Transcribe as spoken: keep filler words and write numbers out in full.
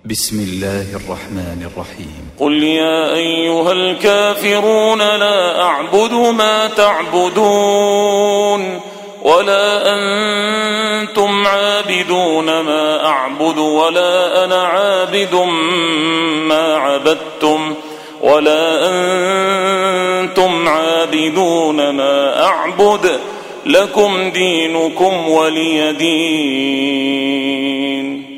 بسم الله الرحمن الرحيم قل يا أيها الكافرون لا أعبد ما تعبدون ولا أنتم عابدون ما أعبد ولا أنا عابد ما عبدتم ولا أنتم عابدون ما أعبد لكم دينكم ولي دين.